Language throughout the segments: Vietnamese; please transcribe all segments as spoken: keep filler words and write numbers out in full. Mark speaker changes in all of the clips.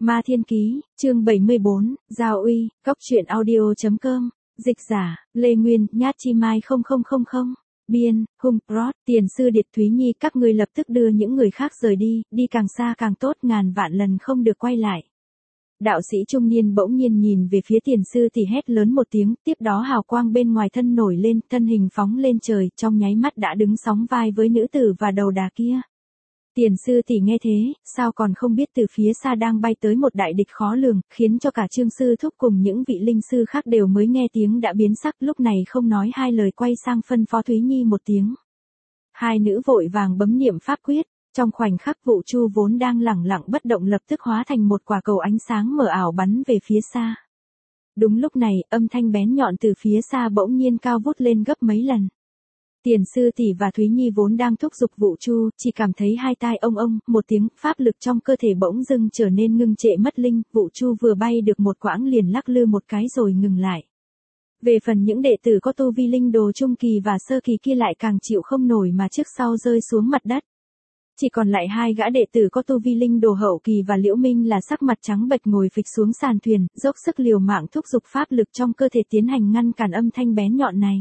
Speaker 1: Ma Thiên Ký, chương bảy mươi bốn, Giao Uy, Cốc truyện audio.com, dịch giả, Lê Nguyên, Nhát Chi Mai không không không không, biên, Hung Prot, Tiền Sư Điệt Thúy Nhi các ngươi lập tức đưa những người khác rời đi, đi càng xa càng tốt ngàn vạn lần không được quay lại. Đạo sĩ trung niên bỗng nhiên nhìn về phía Tiền Sư thì hét lớn một tiếng, tiếp đó hào quang bên ngoài thân nổi lên, thân hình phóng lên trời, trong nháy mắt đã đứng sóng vai với nữ tử và đầu đà kia. Tiền Sư tỷ nghe thế, sao còn không biết từ phía xa đang bay tới một đại địch khó lường, khiến cho cả Trương Sư Thúc cùng những vị linh sư khác đều mới nghe tiếng đã biến sắc, lúc này không nói hai lời quay sang phân phó Thúy Nhi một tiếng. Hai nữ vội vàng bấm niệm pháp quyết, trong khoảnh khắc Vũ Chu vốn đang lẳng lặng bất động lập tức hóa thành một quả cầu ánh sáng mờ ảo bắn về phía xa. Đúng lúc này, âm thanh bén nhọn từ phía xa bỗng nhiên cao vút lên gấp mấy lần. Tiền Sư tỷ và Thúy Nhi vốn đang thúc giục Vũ Chu, chỉ cảm thấy hai tai ông ông, một tiếng, pháp lực trong cơ thể bỗng dưng trở nên ngưng trệ mất linh, Vũ Chu vừa bay được một quãng liền lắc lư một cái rồi ngừng lại. Về phần những đệ tử có tu vi linh đồ trung kỳ và sơ kỳ kia lại càng chịu không nổi mà trước sau rơi xuống mặt đất. Chỉ còn lại hai gã đệ tử có tu vi linh đồ hậu kỳ và Liễu Minh là sắc mặt trắng bệch ngồi phịch xuống sàn thuyền, dốc sức liều mạng thúc giục pháp lực trong cơ thể tiến hành ngăn cản âm thanh bén nhọn này.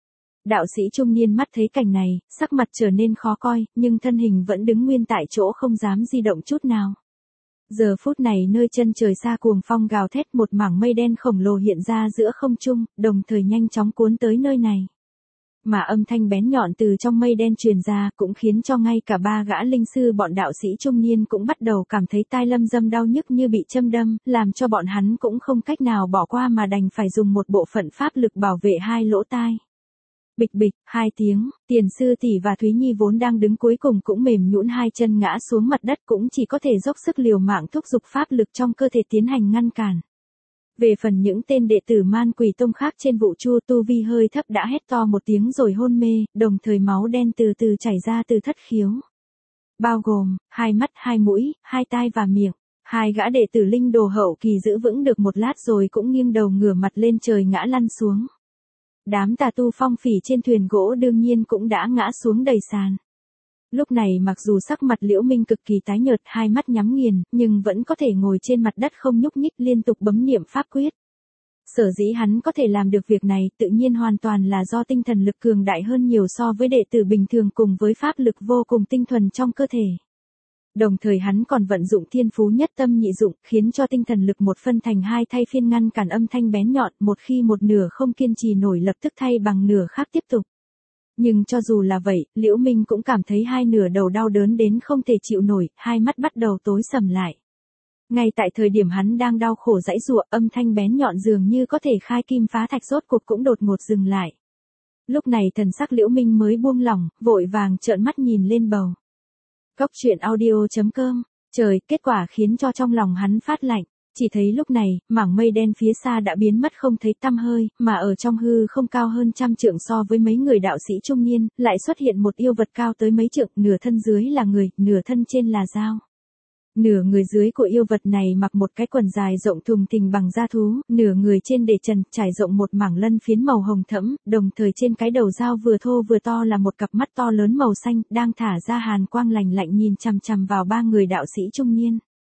Speaker 1: Đạo sĩ trung niên mắt thấy cảnh này, sắc mặt trở nên khó coi, nhưng thân hình vẫn đứng nguyên tại chỗ không dám di động chút nào. Giờ phút này nơi chân trời xa cuồng phong gào thét, một mảng mây đen khổng lồ hiện ra giữa không trung, đồng thời nhanh chóng cuốn tới nơi này. Mà âm thanh bén nhọn từ trong mây đen truyền ra cũng khiến cho ngay cả ba gã linh sư bọn đạo sĩ trung niên cũng bắt đầu cảm thấy tai lâm dâm đau nhức như bị châm đâm, làm cho bọn hắn cũng không cách nào bỏ qua mà đành phải dùng một bộ phận pháp lực bảo vệ hai lỗ tai. Bịch bịch, hai tiếng, Tiền Sư tỷ và Thúy Nhi vốn đang đứng cuối cùng cũng mềm nhũn hai chân ngã xuống mặt đất, cũng chỉ có thể dốc sức liều mạng thúc giục pháp lực trong cơ thể tiến hành ngăn cản. Về phần những tên đệ tử Man Quỷ Tông khác trên Vũ Chu tu vi hơi thấp đã hét to một tiếng rồi hôn mê, đồng thời máu đen từ từ chảy ra từ thất khiếu. Bao gồm, hai mắt, hai mũi, hai tai và miệng. Hai gã đệ tử linh đồ hậu kỳ giữ vững được một lát rồi cũng nghiêng đầu ngửa mặt lên trời ngã lăn xuống. Đám tà tu phong phỉ trên thuyền gỗ đương nhiên cũng đã ngã xuống đầy sàn. Lúc này mặc dù sắc mặt Liễu Minh cực kỳ tái nhợt, hai mắt nhắm nghiền, nhưng vẫn có thể ngồi trên mặt đất không nhúc nhích liên tục bấm niệm pháp quyết. Sở dĩ hắn có thể làm được việc này tự nhiên hoàn toàn là do tinh thần lực cường đại hơn nhiều so với đệ tử bình thường cùng với pháp lực vô cùng tinh thuần trong cơ thể. Đồng thời hắn còn vận dụng thiên phú nhất tâm nhị dụng, khiến cho tinh thần lực một phân thành hai thay phiên ngăn cản âm thanh bén nhọn, một khi một nửa không kiên trì nổi lập tức thay bằng nửa khác tiếp tục. Nhưng cho dù là vậy, Liễu Minh cũng cảm thấy hai nửa đầu đau đớn đến không thể chịu nổi, hai mắt bắt đầu tối sầm lại. Ngay tại thời điểm hắn đang đau khổ giãy giụa, âm thanh bén nhọn dường như có thể khai kim phá thạch rốt cuộc cũng đột ngột dừng lại. Lúc này thần sắc Liễu Minh mới buông lỏng, vội vàng trợn mắt nhìn lên bầu. Cốc truyện audio.com, trời, kết quả khiến cho trong lòng hắn phát lạnh. Chỉ thấy lúc này, mảng mây đen phía xa đã biến mất không thấy tăm hơi, mà ở trong hư không cao hơn trăm trượng so với mấy người đạo sĩ trung niên, lại xuất hiện một yêu vật cao tới mấy trượng, nửa thân dưới là người, nửa thân trên là dao. Nửa người dưới của yêu vật này mặc một cái quần dài rộng thùng thình bằng da thú, nửa người trên để trần, trải rộng một mảng lân phiến màu hồng thẫm, đồng thời trên cái đầu dao vừa thô vừa to là một cặp mắt to lớn màu xanh, đang thả ra hàn quang lạnh lạnh nhìn chằm chằm vào ba người đạo sĩ trung niên.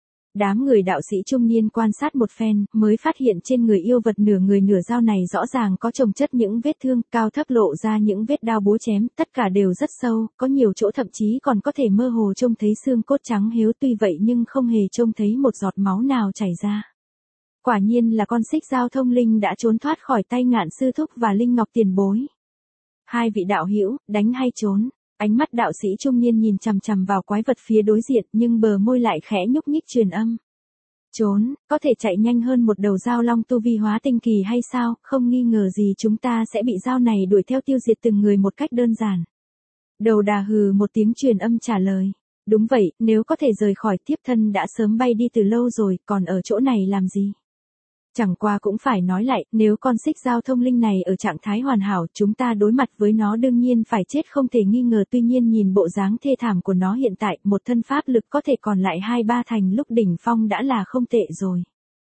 Speaker 1: Đám người đạo sĩ trung niên quan sát một phen, mới phát hiện trên người yêu vật nửa người nửa dao này rõ ràng có chồng chất những vết thương, cao thấp lộ ra những vết đao búa chém, tất cả đều rất sâu, có nhiều chỗ thậm chí còn có thể mơ hồ trông thấy xương cốt trắng héo, tuy vậy nhưng không hề trông thấy một giọt máu nào chảy ra. Quả nhiên là con xích giao thông linh đã trốn thoát khỏi tay Ngạn Sư Thúc và Linh Ngọc tiền bối. Hai vị đạo hữu, đánh hay trốn? Ánh mắt đạo sĩ trung niên nhìn chằm chằm vào quái vật phía đối diện, nhưng bờ môi lại khẽ nhúc nhích truyền âm. Trốn, có thể chạy nhanh hơn một đầu dao long tu vi hóa tinh kỳ hay sao, không nghi ngờ gì chúng ta sẽ bị dao này đuổi theo tiêu diệt từng người một cách đơn giản. Đầu đà hừ một tiếng truyền âm trả lời. Đúng vậy, nếu có thể rời khỏi thiếp thân đã sớm bay đi từ lâu rồi, còn ở chỗ này làm gì? Chẳng qua cũng phải nói lại, nếu con xích giao thông linh này ở trạng thái hoàn hảo, chúng ta đối mặt với nó đương nhiên phải chết không thể nghi ngờ, tuy nhiên nhìn bộ dáng thê thảm của nó hiện tại, một thân pháp lực có thể còn lại hai ba thành lúc đỉnh phong đã là không tệ rồi.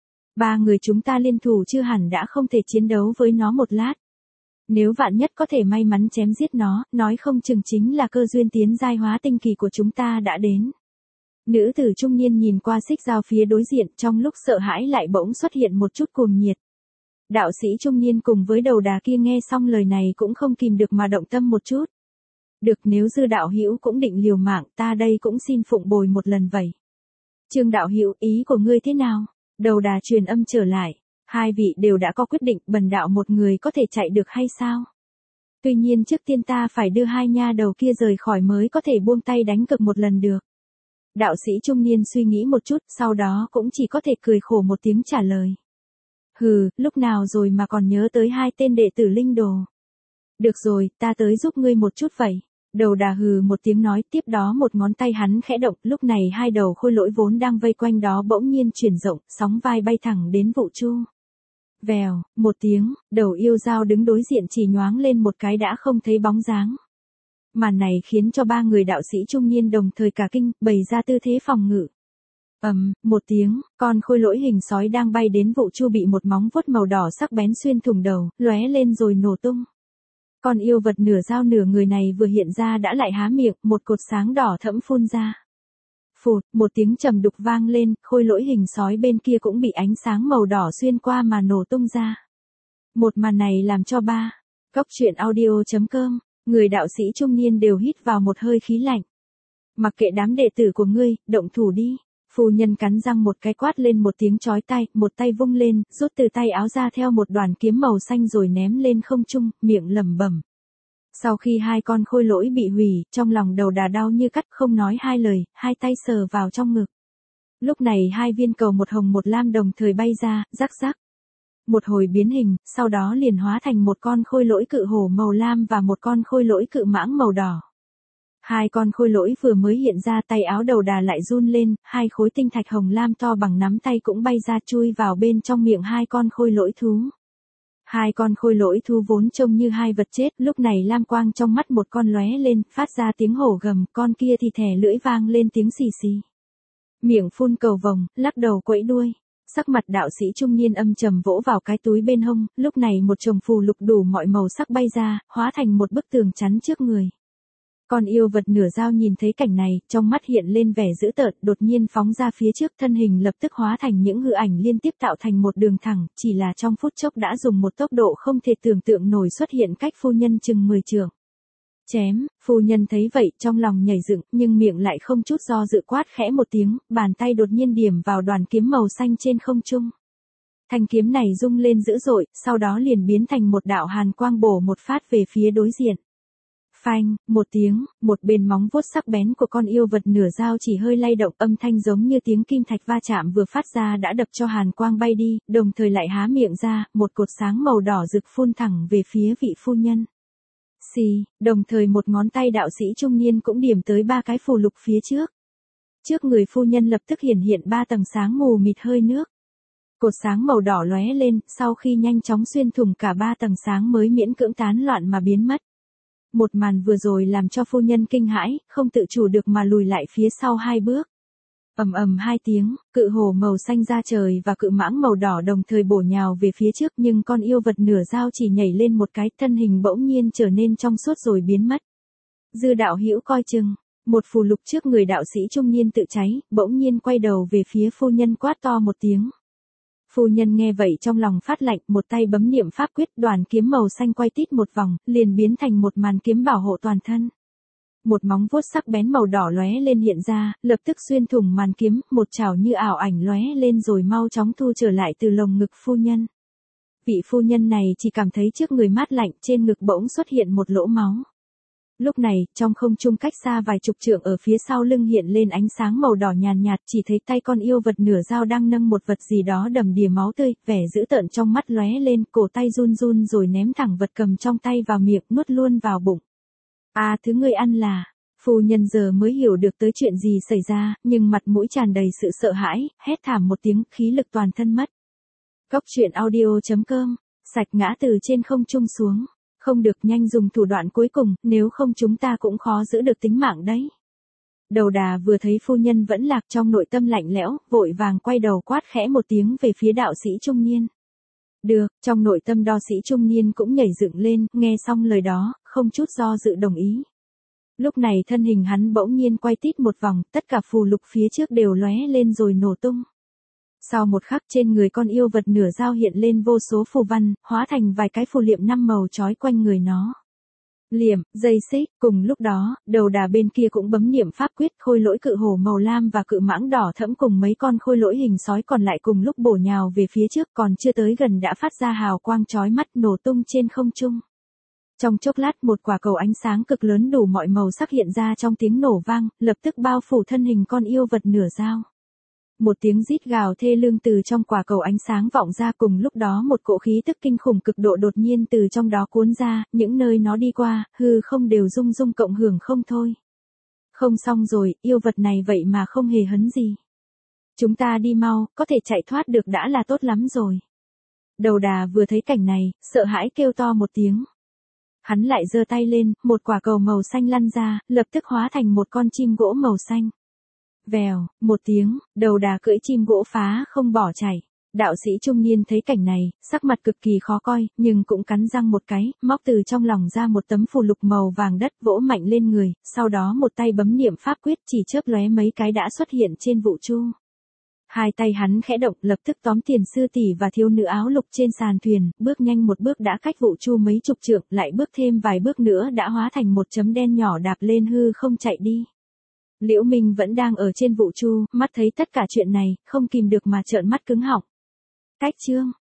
Speaker 1: Ba người chúng ta liên thủ chưa hẳn đã không thể chiến đấu với nó một lát. Nếu vạn nhất có thể may mắn chém giết nó, nói không chừng chính là cơ duyên tiến giai hóa tinh kỳ của chúng ta đã đến. Nữ tử trung niên nhìn qua xích dao phía đối diện, trong lúc sợ hãi lại bỗng xuất hiện một chút cuồng nhiệt. Đạo sĩ trung niên cùng với đầu đà kia nghe xong lời này cũng không kìm được mà động tâm một chút. Được, nếu Dư đạo hữu cũng định liều mạng, ta đây cũng xin phụng bồi một lần vậy. Trương đạo hữu, ý của ngươi thế nào? Đầu đà truyền âm trở lại. Hai vị đều đã có quyết định, bần đạo một người có thể chạy được hay sao? Tuy nhiên trước tiên ta phải đưa hai nha đầu kia rời khỏi mới có thể buông tay đánh cược một lần được. Đạo sĩ trung niên suy nghĩ một chút, sau đó cũng chỉ có thể cười khổ một tiếng trả lời. Hừ, lúc nào rồi mà còn nhớ tới hai tên đệ tử linh đồ. Được rồi, ta tới giúp ngươi một chút vậy. Đầu đà hừ một tiếng nói, tiếp đó một ngón tay hắn khẽ động, lúc này hai đầu khôi lỗi vốn đang vây quanh đó bỗng nhiên chuyển rộng, sóng vai bay thẳng đến Vũ Chu. Vèo, một tiếng, đầu yêu dao đứng đối diện chỉ nhoáng lên một cái đã không thấy bóng dáng. Màn này khiến cho ba người đạo sĩ trung niên đồng thời cả kinh, bày ra tư thế phòng ngự. Ầm, um, một tiếng, con khôi lỗi hình sói đang bay đến Vũ Chu bị một móng vuốt màu đỏ sắc bén xuyên thủng đầu, lóe lên rồi nổ tung. Con yêu vật nửa dao nửa người này vừa hiện ra đã lại há miệng, một cột sáng đỏ thẫm phun ra. Phụt, một tiếng trầm đục vang lên, khôi lỗi hình sói bên kia cũng bị ánh sáng màu đỏ xuyên qua mà nổ tung ra. Một màn này làm cho ba, Cóc Truyện Audio chấm com, người đạo sĩ trung niên đều hít vào một hơi khí lạnh. Mặc kệ đám đệ tử của ngươi, động thủ đi. Phu nhân cắn răng một cái quát lên một tiếng chói tai, một tay vung lên, rút từ tay áo ra theo một đoàn kiếm màu xanh rồi ném lên không trung, miệng lẩm bẩm. Sau khi hai con khôi lỗi bị hủy, trong lòng đầu đà đau như cắt, không nói hai lời, hai tay sờ vào trong ngực. Lúc này hai viên cầu một hồng một lam đồng thời bay ra, rắc rắc. Một hồi biến hình, sau đó liền hóa thành một con khôi lỗi cự hổ màu lam và một con khôi lỗi cự mãng màu đỏ. Hai con khôi lỗi vừa mới hiện ra, tay áo đầu đà lại run lên, hai khối tinh thạch hồng lam to bằng nắm tay cũng bay ra chui vào bên trong miệng hai con khôi lỗi thú. Hai con khôi lỗi thú vốn trông như hai vật chết, lúc này lam quang trong mắt một con lóe lên, phát ra tiếng hổ gầm, con kia thì thè lưỡi vang lên tiếng xì xì. Miệng phun cầu vồng, lắc đầu quẫy đuôi. Sắc mặt đạo sĩ trung niên âm trầm vỗ vào cái túi bên hông, lúc này một chồng phù lục đủ mọi màu sắc bay ra, hóa thành một bức tường chắn trước người. Con yêu vật nửa dao nhìn thấy cảnh này, trong mắt hiện lên vẻ dữ tợn, đột nhiên phóng ra phía trước, thân hình lập tức hóa thành những hư ảnh liên tiếp tạo thành một đường thẳng, chỉ là trong phút chốc đã dùng một tốc độ không thể tưởng tượng nổi xuất hiện cách phu nhân chừng mười trượng. Chém, phu nhân thấy vậy, trong lòng nhảy dựng, nhưng miệng lại không chút do dự quát khẽ một tiếng, bàn tay đột nhiên điểm vào đoàn kiếm màu xanh trên không trung. Thanh kiếm này rung lên dữ dội, sau đó liền biến thành một đạo hàn quang bổ một phát về phía đối diện. Phanh, một tiếng, một bên móng vuốt sắc bén của con yêu vật nửa dao chỉ hơi lay động, âm thanh giống như tiếng kim thạch va chạm vừa phát ra đã đập cho hàn quang bay đi, đồng thời lại há miệng ra, một cột sáng màu đỏ rực phun thẳng về phía vị phu nhân. Xì, đồng thời một ngón tay đạo sĩ trung niên cũng điểm tới ba cái phù lục phía trước. Trước người phu nhân lập tức hiển hiện ba tầng sáng mù mịt hơi nước. Cột sáng màu đỏ lóe lên, sau khi nhanh chóng xuyên thủng cả ba tầng sáng mới miễn cưỡng tán loạn mà biến mất. Một màn vừa rồi làm cho phu nhân kinh hãi, không tự chủ được mà lùi lại phía sau hai bước. Ầm ầm hai tiếng, cự hổ màu xanh ra trời và cự mãng màu đỏ đồng thời bổ nhào về phía trước, nhưng con yêu vật nửa dao chỉ nhảy lên một cái, thân hình bỗng nhiên trở nên trong suốt rồi biến mất. Dư đạo hữu coi chừng, một phù lục trước người đạo sĩ trung niên tự cháy, bỗng nhiên quay đầu về phía phu nhân quát to một tiếng. Phu nhân nghe vậy trong lòng phát lạnh, một tay bấm niệm pháp quyết, đoàn kiếm màu xanh quay tít một vòng, liền biến thành một màn kiếm bảo hộ toàn thân. Một móng vuốt sắc bén màu đỏ lóe lên hiện ra, lập tức xuyên thủng màn kiếm, một chảo như ảo ảnh lóe lên rồi mau chóng thu trở lại từ lồng ngực phu nhân. Vị phu nhân này chỉ cảm thấy trước người mát lạnh, trên ngực bỗng xuất hiện một lỗ máu. Lúc này, trong không trung cách xa vài chục trượng ở phía sau lưng hiện lên ánh sáng màu đỏ nhàn nhạt, chỉ thấy tay con yêu vật nửa dao đang nâng một vật gì đó đầm đìa máu tươi, vẻ dữ tợn trong mắt lóe lên, cổ tay run run rồi ném thẳng vật cầm trong tay vào miệng, nuốt luôn vào bụng. À, thứ ngươi ăn là, phu nhân giờ mới hiểu được tới chuyện gì xảy ra, nhưng mặt mũi tràn đầy sự sợ hãi, hét thảm một tiếng, khí lực toàn thân mất. Cóc Truyện Audio chấm com, sạch ngã từ trên không trung xuống. Không được, nhanh dùng thủ đoạn cuối cùng, nếu không chúng ta cũng khó giữ được tính mạng đấy. Đầu đà vừa thấy phu nhân vẫn lạc trong nội tâm lạnh lẽo, vội vàng quay đầu quát khẽ một tiếng về phía đạo sĩ trung niên. Được, trong nội tâm đạo sĩ trung niên cũng nhảy dựng lên, nghe xong lời đó, không chút do dự đồng ý. Lúc này thân hình hắn bỗng nhiên quay tít một vòng, tất cả phù lục phía trước đều lóe lên rồi nổ tung. Sau một khắc trên người con yêu vật nửa dao hiện lên vô số phù văn, hóa thành vài cái phù liệm năm màu trói quanh người nó. Liệm, dây xích, cùng lúc đó, đầu đà bên kia cũng bấm niệm pháp quyết, khôi lỗi cự hổ màu lam và cự mãng đỏ thẫm cùng mấy con khôi lỗi hình sói còn lại cùng lúc bổ nhào về phía trước, còn chưa tới gần đã phát ra hào quang chói mắt nổ tung trên không trung. Trong chốc lát một quả cầu ánh sáng cực lớn đủ mọi màu sắc hiện ra trong tiếng nổ vang, lập tức bao phủ thân hình con yêu vật nửa dao. Một tiếng rít gào thê lương từ trong quả cầu ánh sáng vọng ra, cùng lúc đó một cỗ khí tức kinh khủng cực độ đột nhiên từ trong đó cuốn ra, những nơi nó đi qua, hư không đều rung rung cộng hưởng không thôi. Không xong rồi, yêu vật này vậy mà không hề hấn gì. Chúng ta đi mau, có thể chạy thoát được đã là tốt lắm rồi. Đầu đà vừa thấy cảnh này, sợ hãi kêu to một tiếng. Hắn lại giơ tay lên, một quả cầu màu xanh lăn ra, lập tức hóa thành một con chim gỗ màu xanh. Vèo, một tiếng, đầu đà cưỡi chim gỗ phá không bỏ chạy. Đạo sĩ trung niên thấy cảnh này, sắc mặt cực kỳ khó coi, nhưng cũng cắn răng một cái, móc từ trong lòng ra một tấm phù lục màu vàng đất vỗ mạnh lên người, sau đó một tay bấm niệm pháp quyết chỉ chớp lóe mấy cái đã xuất hiện trên vũ trụ. Hai tay hắn khẽ động lập tức tóm tiền sư tỷ và thiếu nữ áo lục trên sàn thuyền, bước nhanh một bước đã cách vũ trụ mấy chục trượng, lại bước thêm vài bước nữa đã hóa thành một chấm đen nhỏ đạp lên hư không chạy đi. Liễu Minh vẫn đang ở trên vũ trụ, mắt thấy tất cả chuyện này, không kìm được mà trợn mắt cứng họng. Cách chương